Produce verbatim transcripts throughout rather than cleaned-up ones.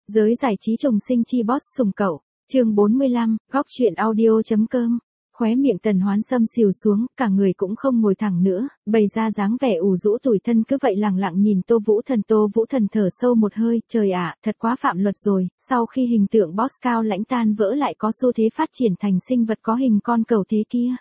Giới giải trí trùng sinh chi boss sùng cậu, chương bốn mươi lăm, góc chuyện audio.com. Khóe miệng Tần Hoán Sâm xìu xuống, cả người cũng không ngồi thẳng nữa, bày ra dáng vẻ ủ rũ tủi thân cứ vậy lẳng lặng nhìn Tô Vũ Thần. Tô Vũ Thần thở sâu một hơi, trời ạ, thật quá phạm luật rồi, sau khi hình tượng boss cao lãnh tan vỡ lại có xu thế phát triển thành sinh vật có hình con cẩu thế kia.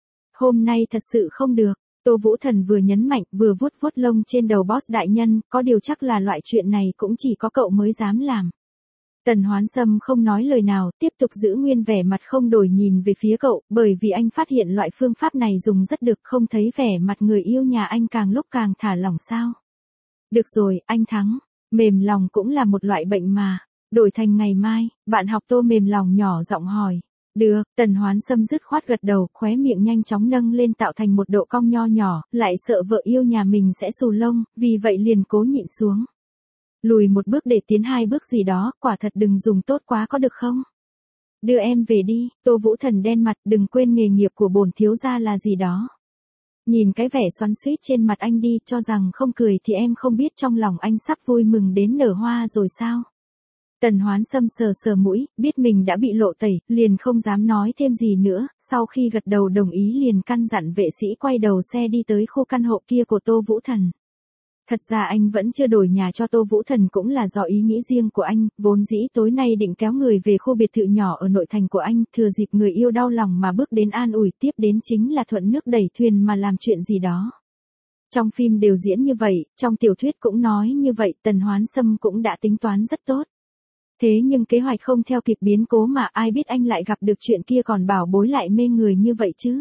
Hôm nay thật sự không được. Tô Vũ Thần vừa nhấn mạnh vừa vuốt vuốt lông trên đầu boss đại nhân, có điều chắc là loại chuyện này cũng chỉ có cậu mới dám làm. Tần Hoán Sâm không nói lời nào, tiếp tục giữ nguyên vẻ mặt không đổi nhìn về phía cậu, bởi vì anh phát hiện loại phương pháp này dùng rất được, không thấy vẻ mặt người yêu nhà anh càng lúc càng thả lỏng sao. Được rồi, anh thắng, mềm lòng cũng là một loại bệnh mà, đổi thành ngày mai, bạn học Tô mềm lòng nhỏ giọng hỏi. Được, Tần Hoán Sâm dứt khoát gật đầu, khóe miệng nhanh chóng nâng lên tạo thành một độ cong nho nhỏ, lại sợ vợ yêu nhà mình sẽ xù lông, vì vậy liền cố nhịn xuống. Lùi một bước để tiến hai bước gì đó, quả thật đừng dùng tốt quá có được không? Đưa em về đi, Tô Vũ Thần đen mặt, đừng quên nghề nghiệp của bổn thiếu gia là gì đó. Nhìn cái vẻ xoắn xuýt trên mặt anh đi, cho rằng không cười thì em không biết trong lòng anh sắp vui mừng đến nở hoa rồi sao? Tần Hoán Sâm sờ sờ mũi, biết mình đã bị lộ tẩy, liền không dám nói thêm gì nữa, sau khi gật đầu đồng ý liền căn dặn vệ sĩ quay đầu xe đi tới khu căn hộ kia của Tô Vũ Thần. Thật ra anh vẫn chưa đổi nhà cho Tô Vũ Thần cũng là do ý nghĩ riêng của anh, vốn dĩ tối nay định kéo người về khu biệt thự nhỏ ở nội thành của anh, thừa dịp người yêu đau lòng mà bước đến an ủi, tiếp đến chính là thuận nước đẩy thuyền mà làm chuyện gì đó. Trong phim đều diễn như vậy, trong tiểu thuyết cũng nói như vậy, Tần Hoán Sâm cũng đã tính toán rất tốt. Thế nhưng kế hoạch không theo kịp biến cố mà ai biết anh lại gặp được chuyện kia còn bảo bối lại mê người như vậy chứ.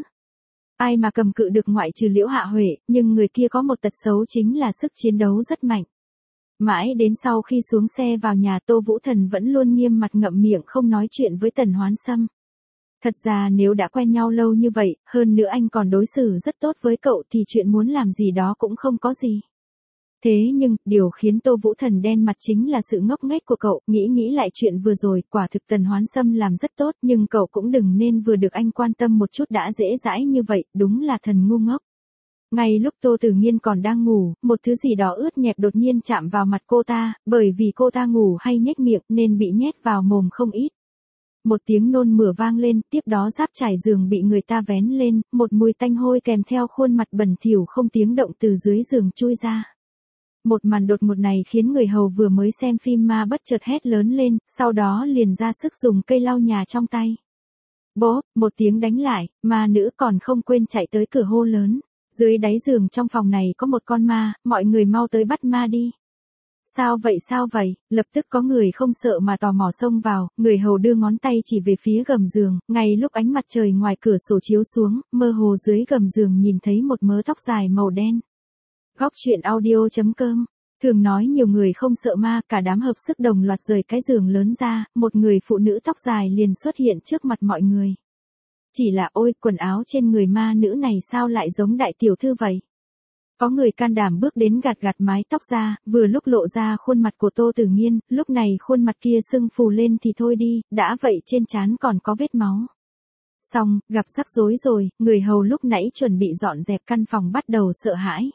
Ai mà cầm cự được ngoại trừ Liễu Hạ Huệ, nhưng người kia có một tật xấu chính là sức chiến đấu rất mạnh. Mãi đến sau khi xuống xe vào nhà Tô Vũ Thần vẫn luôn nghiêm mặt ngậm miệng không nói chuyện với Tần Hoán Sâm. Thật ra nếu đã quen nhau lâu như vậy, hơn nữa anh còn đối xử rất tốt với cậu thì chuyện muốn làm gì đó cũng không có gì. Thế nhưng, điều khiến Tô Vũ Thần đen mặt chính là sự ngốc nghếch của cậu, nghĩ nghĩ lại chuyện vừa rồi, quả thực Tần Hoán Sâm làm rất tốt, nhưng cậu cũng đừng nên vừa được anh quan tâm một chút đã dễ dãi như vậy, đúng là thần ngu ngốc. Ngay lúc Tô Tử Nhiên còn đang ngủ, một thứ gì đó ướt nhẹp đột nhiên chạm vào mặt cô ta, bởi vì cô ta ngủ hay nhếch miệng nên bị nhét vào mồm không ít. Một tiếng nôn mửa vang lên, tiếp đó giáp trải giường bị người ta vén lên, một mùi tanh hôi kèm theo khuôn mặt bẩn thỉu không tiếng động từ dưới giường chui ra. Một màn đột ngột này khiến người hầu vừa mới xem phim ma bất chợt hét lớn lên, sau đó liền ra sức dùng cây lau nhà trong tay. Bố, một tiếng đánh lại, ma nữ còn không quên chạy tới cửa hô lớn. Dưới đáy giường trong phòng này có một con ma, mọi người mau tới bắt ma đi. Sao vậy sao vậy, lập tức có người không sợ mà tò mò xông vào, người hầu đưa ngón tay chỉ về phía gầm giường, ngay lúc ánh mặt trời ngoài cửa sổ chiếu xuống, mơ hồ dưới gầm giường nhìn thấy một mớ tóc dài màu đen. Góc chuyện audio.com. Thường nói nhiều người không sợ ma, cả đám hợp sức đồng loạt rời cái giường lớn ra, một người phụ nữ tóc dài liền xuất hiện trước mặt mọi người. Chỉ là ôi, quần áo trên người ma nữ này sao lại giống đại tiểu thư vậy? Có người can đảm bước đến gạt gạt mái tóc ra, vừa lúc lộ ra khuôn mặt của Tô Tử Nhiên, lúc này khuôn mặt kia sưng phù lên thì thôi đi, đã vậy trên trán còn có vết máu. Xong, gặp rắc rối rồi, người hầu lúc nãy chuẩn bị dọn dẹp căn phòng bắt đầu sợ hãi.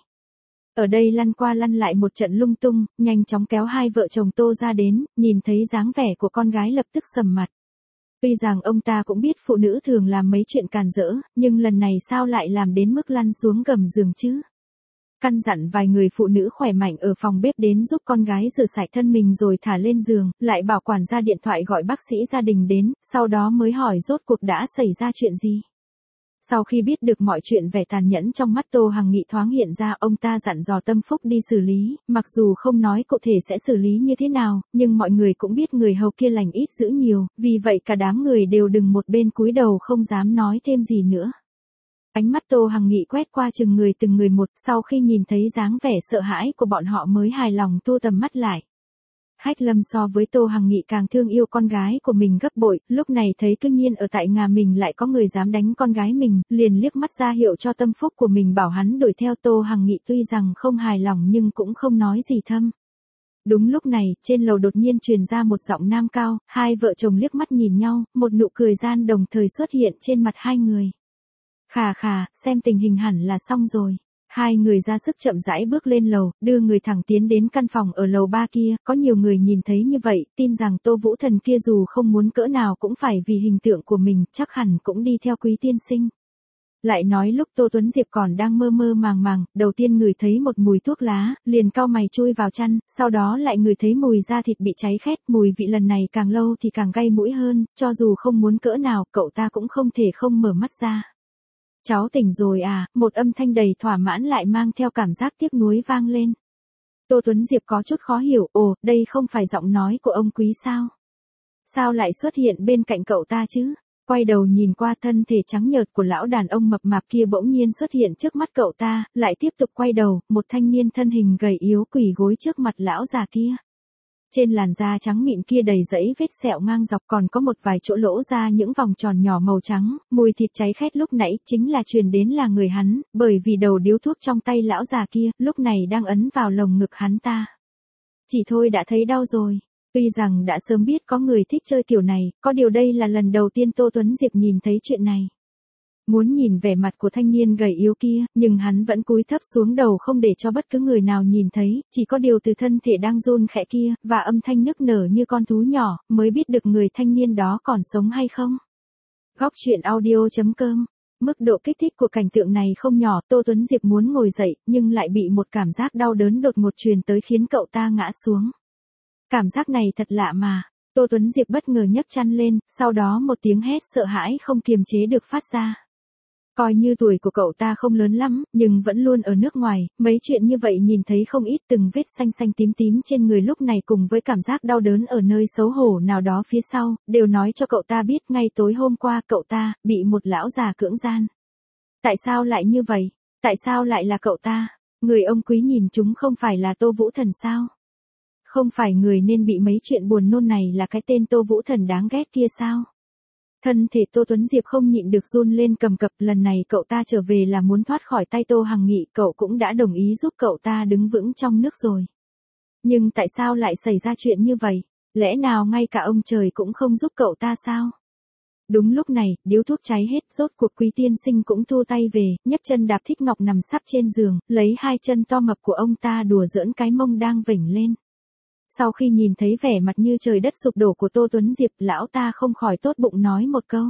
Ở đây lăn qua lăn lại một trận lung tung, nhanh chóng kéo hai vợ chồng Tô ra đến, nhìn thấy dáng vẻ của con gái lập tức sầm mặt. Tuy rằng ông ta cũng biết phụ nữ thường làm mấy chuyện càn rỡ, nhưng lần này sao lại làm đến mức lăn xuống gầm giường chứ? Căn dặn vài người phụ nữ khỏe mạnh ở phòng bếp đến giúp con gái rửa sạch thân mình rồi thả lên giường, lại bảo quản gia điện thoại gọi bác sĩ gia đình đến, sau đó mới hỏi rốt cuộc đã xảy ra chuyện gì. Sau khi biết được mọi chuyện, vẻ tàn nhẫn trong mắt Tô Hằng Nghị thoáng hiện ra, ông ta dặn dò Tâm Phúc đi xử lý, mặc dù không nói cụ thể sẽ xử lý như thế nào, nhưng mọi người cũng biết người hầu kia lành ít dữ nhiều, vì vậy cả đám người đều đừng một bên cúi đầu không dám nói thêm gì nữa. Ánh mắt Tô Hằng Nghị quét qua chừng người từng người một, sau khi nhìn thấy dáng vẻ sợ hãi của bọn họ mới hài lòng thu tầm mắt lại. Hách Lâm so với Tô Hằng Nghị càng thương yêu con gái của mình gấp bội, lúc này thấy cứ nhiên ở tại nhà mình lại có người dám đánh con gái mình, liền liếc mắt ra hiệu cho Tâm Phúc của mình bảo hắn đuổi theo. Tô Hằng Nghị tuy rằng không hài lòng nhưng cũng không nói gì thâm. Đúng lúc này, trên lầu đột nhiên truyền ra một giọng nam cao, hai vợ chồng liếc mắt nhìn nhau, một nụ cười gian đồng thời xuất hiện trên mặt hai người. Khà khà, xem tình hình hẳn là xong rồi. Hai người ra sức chậm rãi bước lên lầu, đưa người thẳng tiến đến căn phòng ở lầu ba kia, có nhiều người nhìn thấy như vậy, tin rằng Tô Vũ Thần kia dù không muốn cỡ nào cũng phải vì hình tượng của mình, chắc hẳn cũng đi theo Quý tiên sinh. Lại nói lúc Tô Tuấn Diệp còn đang mơ mơ màng màng, đầu tiên ngửi thấy một mùi thuốc lá, liền cau mày chui vào chăn, sau đó lại ngửi thấy mùi da thịt bị cháy khét, mùi vị lần này càng lâu thì càng gay mũi hơn, cho dù không muốn cỡ nào, cậu ta cũng không thể không mở mắt ra. Cháu tỉnh rồi à, một âm thanh đầy thỏa mãn lại mang theo cảm giác tiếc nuối vang lên. Tô Tuấn Diệp có chút khó hiểu, ồ, đây không phải giọng nói của ông Quý sao? Sao lại xuất hiện bên cạnh cậu ta chứ? Quay đầu nhìn qua, thân thể trắng nhợt của lão đàn ông mập mạp kia bỗng nhiên xuất hiện trước mắt cậu ta, lại tiếp tục quay đầu, một thanh niên thân hình gầy yếu quỳ gối trước mặt lão già kia. Trên làn da trắng mịn kia đầy dãy vết sẹo ngang dọc, còn có một vài chỗ lỗ ra những vòng tròn nhỏ màu trắng, mùi thịt cháy khét lúc nãy chính là truyền đến là người hắn, bởi vì đầu điếu thuốc trong tay lão già kia, lúc này đang ấn vào lồng ngực hắn ta. Chỉ thôi đã thấy đau rồi. Tuy rằng đã sớm biết có người thích chơi kiểu này, có điều đây là lần đầu tiên Tô Tuấn Diệp nhìn thấy chuyện này. Muốn nhìn vẻ mặt của thanh niên gầy yếu kia, nhưng hắn vẫn cúi thấp xuống đầu không để cho bất cứ người nào nhìn thấy, chỉ có điều từ thân thể đang run khẽ kia, và âm thanh nức nở như con thú nhỏ, mới biết được người thanh niên đó còn sống hay không. Góc truyện audio chấm com. Mức độ kích thích của cảnh tượng này không nhỏ, Tô Tuấn Diệp muốn ngồi dậy, nhưng lại bị một cảm giác đau đớn đột ngột truyền tới khiến cậu ta ngã xuống. Cảm giác này thật lạ mà. Tô Tuấn Diệp bất ngờ nhấc chăn lên, sau đó một tiếng hét sợ hãi không kiềm chế được phát ra. Coi như tuổi của cậu ta không lớn lắm, nhưng vẫn luôn ở nước ngoài, mấy chuyện như vậy nhìn thấy không ít, từng vết xanh xanh tím tím trên người lúc này cùng với cảm giác đau đớn ở nơi xấu hổ nào đó phía sau, đều nói cho cậu ta biết ngay tối hôm qua cậu ta bị một lão già cưỡng gian. Tại sao lại như vậy? Tại sao lại là cậu ta? Người ông Quý nhìn chúng không phải là Tô Vũ Thần sao? Không phải người nên bị mấy chuyện buồn nôn này là cái tên Tô Vũ Thần đáng ghét kia sao? Thân thể Tô Tuấn Diệp không nhịn được run lên cầm cập, lần này cậu ta trở về là muốn thoát khỏi tay Tô Hằng Nghị, cậu cũng đã đồng ý giúp cậu ta đứng vững trong nước rồi. Nhưng tại sao lại xảy ra chuyện như vậy? Lẽ nào ngay cả ông trời cũng không giúp cậu ta sao? Đúng lúc này, điếu thuốc cháy hết, rốt cuộc Quý tiên sinh cũng thu tay về, nhấc chân đạp Thích Ngọc nằm sắp trên giường, lấy hai chân to mập của ông ta đùa giỡn cái mông đang vểnh lên. Sau khi nhìn thấy vẻ mặt như trời đất sụp đổ của Tô Tuấn Diệp, lão ta không khỏi tốt bụng nói một câu.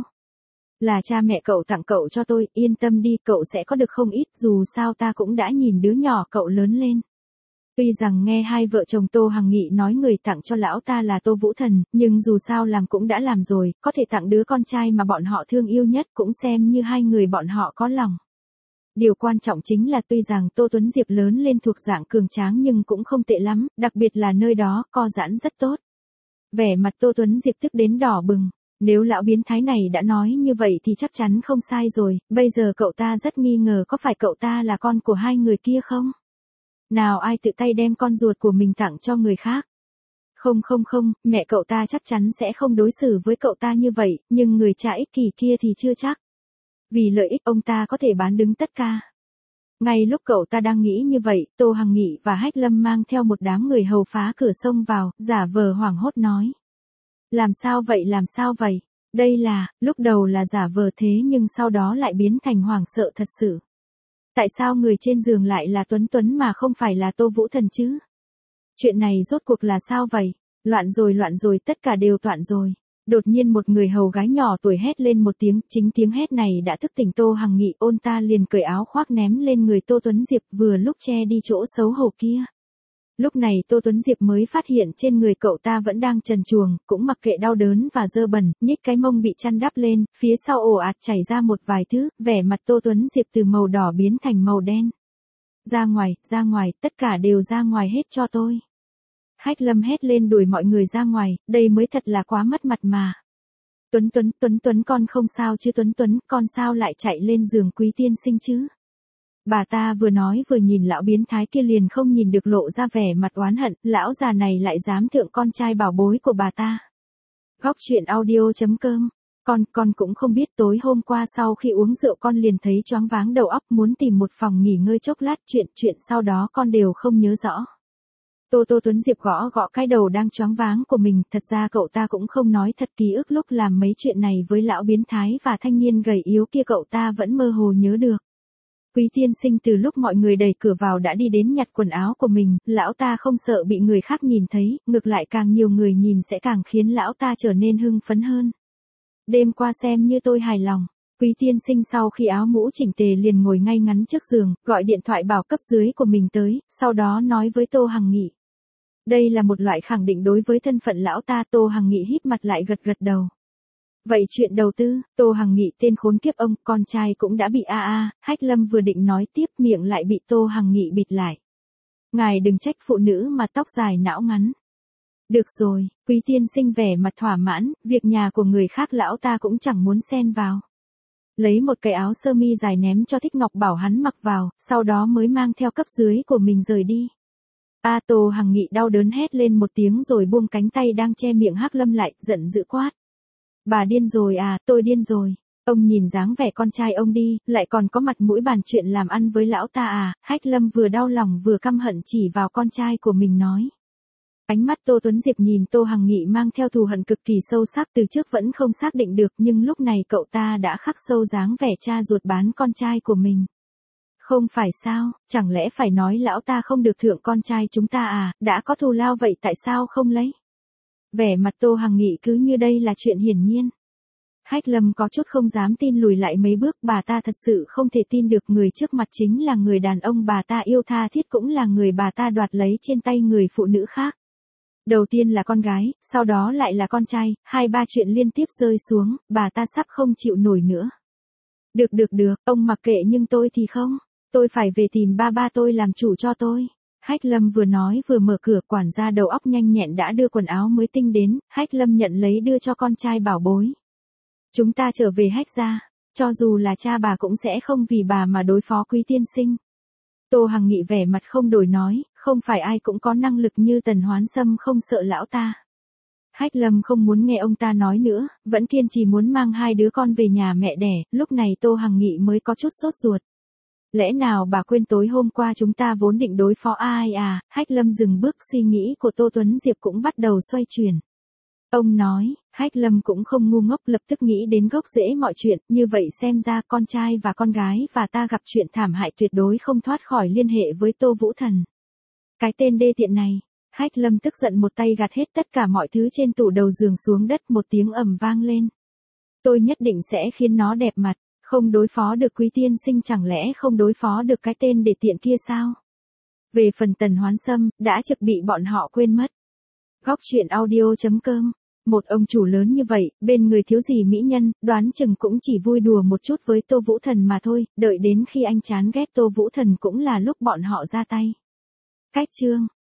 Là cha mẹ cậu tặng cậu cho tôi, yên tâm đi, cậu sẽ có được không ít, dù sao ta cũng đã nhìn đứa nhỏ cậu lớn lên. Tuy rằng nghe hai vợ chồng Tô Hằng Nghị nói người tặng cho lão ta là Tô Vũ Thần, nhưng dù sao làm cũng đã làm rồi, có thể tặng đứa con trai mà bọn họ thương yêu nhất cũng xem như hai người bọn họ có lòng. Điều quan trọng chính là tuy rằng Tô Tuấn Diệp lớn lên thuộc dạng cường tráng nhưng cũng không tệ lắm, đặc biệt là nơi đó co giãn rất tốt. Vẻ mặt Tô Tuấn Diệp tức đến đỏ bừng, nếu lão biến thái này đã nói như vậy thì chắc chắn không sai rồi, bây giờ cậu ta rất nghi ngờ có phải cậu ta là con của hai người kia không? Nào ai tự tay đem con ruột của mình tặng cho người khác? Không không không, mẹ cậu ta chắc chắn sẽ không đối xử với cậu ta như vậy, nhưng người cha ích kỷ kia thì chưa chắc. Vì lợi ích ông ta có thể bán đứng tất cả. Ngay lúc cậu ta đang nghĩ như vậy, Tô Hằng Nghị và Hách Lâm mang theo một đám người hầu phá cửa xông vào, giả vờ hoảng hốt nói. Làm sao vậy làm sao vậy? Đây là, lúc đầu là giả vờ thế nhưng sau đó lại biến thành hoảng sợ thật sự. Tại sao người trên giường lại là Tuấn Tuấn mà không phải là Tô Vũ Thần chứ? Chuyện này rốt cuộc là sao vậy? Loạn rồi loạn rồi, tất cả đều loạn rồi. Đột nhiên một người hầu gái nhỏ tuổi hét lên một tiếng, chính tiếng hét này đã thức tỉnh Tô Hằng Nghị, ôn ta liền cởi áo khoác ném lên người Tô Tuấn Diệp, vừa lúc che đi chỗ xấu hổ kia. Lúc này Tô Tuấn Diệp mới phát hiện trên người cậu ta vẫn đang trần truồng, cũng mặc kệ đau đớn và dơ bẩn, nhích cái mông bị chăn đắp lên, phía sau ồ ạt chảy ra một vài thứ, vẻ mặt Tô Tuấn Diệp từ màu đỏ biến thành màu đen. Ra ngoài, ra ngoài, tất cả đều ra ngoài hết cho tôi. Hách Lâm hét lên đuổi mọi người ra ngoài, đây mới thật là quá mất mặt mà. Tuấn Tuấn, Tuấn Tuấn con không sao chứ Tuấn Tuấn, con sao lại chạy lên giường Quý tiên sinh chứ? Bà ta vừa nói vừa nhìn lão biến thái kia liền không nhìn được lộ ra vẻ mặt oán hận, lão già này lại dám thượng con trai bảo bối của bà ta. Góc truyện audio chấm com. Con, con cũng không biết tối hôm qua sau khi uống rượu con liền thấy choáng váng đầu óc, muốn tìm một phòng nghỉ ngơi chốc lát, chuyện chuyện sau đó con đều không nhớ rõ. Tô Tô Tuấn Diệp gõ gõ cái đầu đang choáng váng của mình, thật ra cậu ta cũng không nói thật, ký ức lúc làm mấy chuyện này với lão biến thái và thanh niên gầy yếu kia cậu ta vẫn mơ hồ nhớ được. Quý tiên sinh từ lúc mọi người đẩy cửa vào đã đi đến nhặt quần áo của mình, lão ta không sợ bị người khác nhìn thấy, ngược lại càng nhiều người nhìn sẽ càng khiến lão ta trở nên hưng phấn hơn. Đêm qua xem như tôi hài lòng. Quý tiên sinh sau khi áo mũ chỉnh tề liền ngồi ngay ngắn trước giường, gọi điện thoại bảo cấp dưới của mình tới, sau đó nói với Tô Hằng Nghị. Đây là một loại khẳng định đối với thân phận lão ta. Tô Hằng Nghị híp mặt lại gật gật đầu. Vậy chuyện đầu tư, Tô Hằng Nghị tên khốn kiếp ông, con trai cũng đã bị a a, Hách Lâm vừa định nói tiếp miệng lại bị Tô Hằng Nghị bịt lại. Ngài đừng trách phụ nữ mà tóc dài não ngắn. Được rồi, Quý tiên sinh vẻ mặt thỏa mãn, việc nhà của người khác lão ta cũng chẳng muốn xen vào. Lấy một cái áo sơ mi dài ném cho Thích Ngọc bảo hắn mặc vào, sau đó mới mang theo cấp dưới của mình rời đi. A Tô Hằng Nghị đau đớn hét lên một tiếng rồi buông cánh tay đang che miệng Hắc Lâm lại, giận dữ quát. Bà điên rồi à, tôi điên rồi. Ông nhìn dáng vẻ con trai ông đi, lại còn có mặt mũi bàn chuyện làm ăn với lão ta à. Hách Lâm vừa đau lòng vừa căm hận chỉ vào con trai của mình nói. Ánh mắt Tô Tuấn Diệp nhìn Tô Hằng Nghị mang theo thù hận cực kỳ sâu sắc, từ trước vẫn không xác định được nhưng lúc này cậu ta đã khắc sâu dáng vẻ cha ruột bán con trai của mình. Không phải sao, chẳng lẽ phải nói lão ta không được thưởng con trai chúng ta à, đã có thù lao vậy tại sao không lấy? Vẻ mặt Tô Hằng Nghị cứ như đây là chuyện hiển nhiên. Hách Lâm có chút không dám tin lùi lại mấy bước, bà ta thật sự không thể tin được người trước mặt chính là người đàn ông bà ta yêu tha thiết, cũng là người bà ta đoạt lấy trên tay người phụ nữ khác. Đầu tiên là con gái, sau đó lại là con trai, hai ba chuyện liên tiếp rơi xuống, bà ta sắp không chịu nổi nữa. Được được được, ông mặc kệ nhưng tôi thì không, tôi phải về tìm ba ba tôi làm chủ cho tôi. Hách Lâm vừa nói vừa mở cửa, quản gia đầu óc nhanh nhẹn đã đưa quần áo mới tinh đến, Hách Lâm nhận lấy đưa cho con trai bảo bối. Chúng ta trở về Hách gia, cho dù là cha bà cũng sẽ không vì bà mà đối phó Quý tiên sinh. Tô Hằng Nghị vẻ mặt không đổi nói, không phải ai cũng có năng lực như Tần Hoán Sâm không sợ lão ta. Hách Lâm không muốn nghe ông ta nói nữa, vẫn kiên trì muốn mang hai đứa con về nhà mẹ đẻ, lúc này Tô Hằng Nghị mới có chút sốt ruột. Lẽ nào bà quên tối hôm qua chúng ta vốn định đối phó ai à? Hách Lâm dừng bước, suy nghĩ của Tô Tuấn Diệp cũng bắt đầu xoay chuyển. Ông nói, Hách Lâm cũng không ngu ngốc, lập tức nghĩ đến gốc rễ mọi chuyện, như vậy xem ra con trai và con gái và ta gặp chuyện thảm hại tuyệt đối không thoát khỏi liên hệ với Tô Vũ Thần. Cái tên đê tiện này. Hách Lâm tức giận một tay gạt hết tất cả mọi thứ trên tủ đầu giường xuống đất, một tiếng ầm vang lên. Tôi nhất định sẽ khiến nó đẹp mặt. Không đối phó được Quý tiên sinh chẳng lẽ không đối phó được cái tên để tiện kia sao? Về phần Tần Hoán Sâm, đã trực bị bọn họ quên mất. Góc truyện audio chấm com. Một ông chủ lớn như vậy, bên người thiếu gì mỹ nhân, đoán chừng cũng chỉ vui đùa một chút với Tô Vũ Thần mà thôi, đợi đến khi anh chán ghét Tô Vũ Thần cũng là lúc bọn họ ra tay. Cách chương